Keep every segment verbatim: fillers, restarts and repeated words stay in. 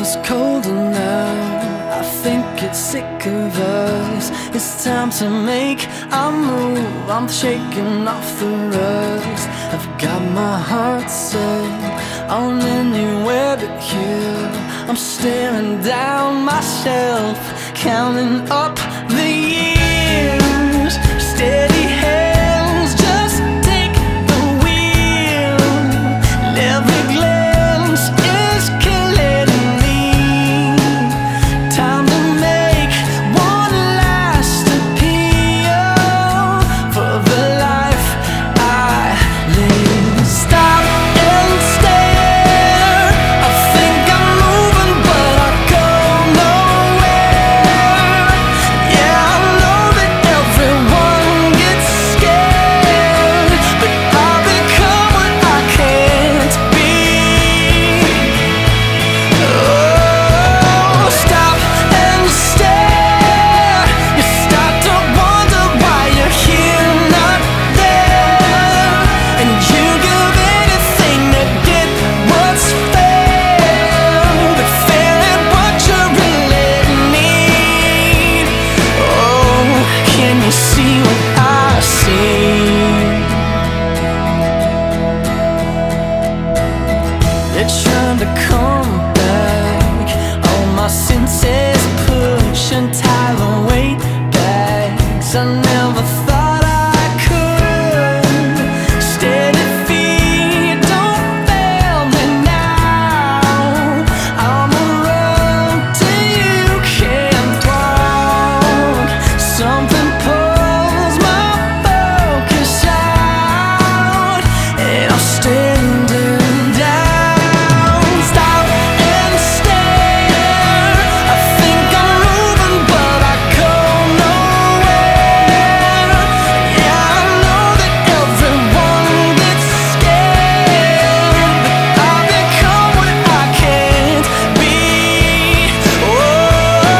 was colder now. I think it's sick of us. It's time to make a move. I'm shaking off the rust. I've got my heart set on anywhere but here. I'm staring down myself, counting up the years. Steady hands, just take the wheel. And every glance is killing me. Time to make one last appeal for the life I live. Stop and stare. I think I'm moving, but I go nowhere. Yeah, I know that everyone gets scared, but I become what I can't be. Oh, stop and stare. You start to wonder why you're here, not there, and you give anything to get what's fair, but fair ain't what you really need. Oh, can you see what I see? They're trying to come back. All my senses push and tie the weight bags. I never thought I could. Steady feet, don't fail me now. I'm a road till you can't walk. Something pulls my focus out, and I'm standing down. Stop and stare. I think I'm moving, but I go nowhere. Yeah, I know that everyone gets scared, but I become what I can't be. Oh,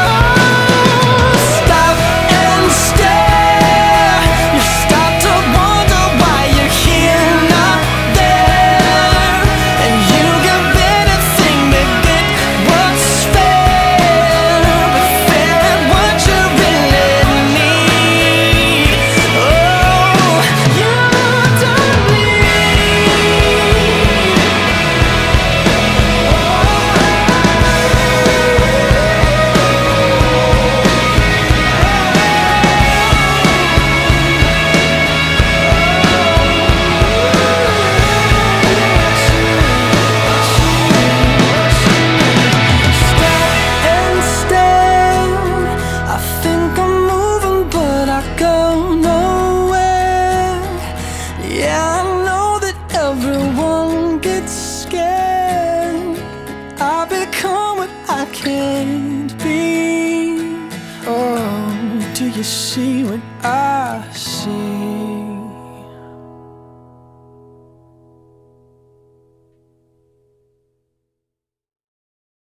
stop and stare. You start to wonder why you're here, not there, and you give anything to get what's fair, but fair ain't what you really need. Oh, you don't Stop and stare. I think I'm moving, but I go nowhere. Yeah, I know that everyone gets scared, but I become what I can't be. Oh, do you see what I see?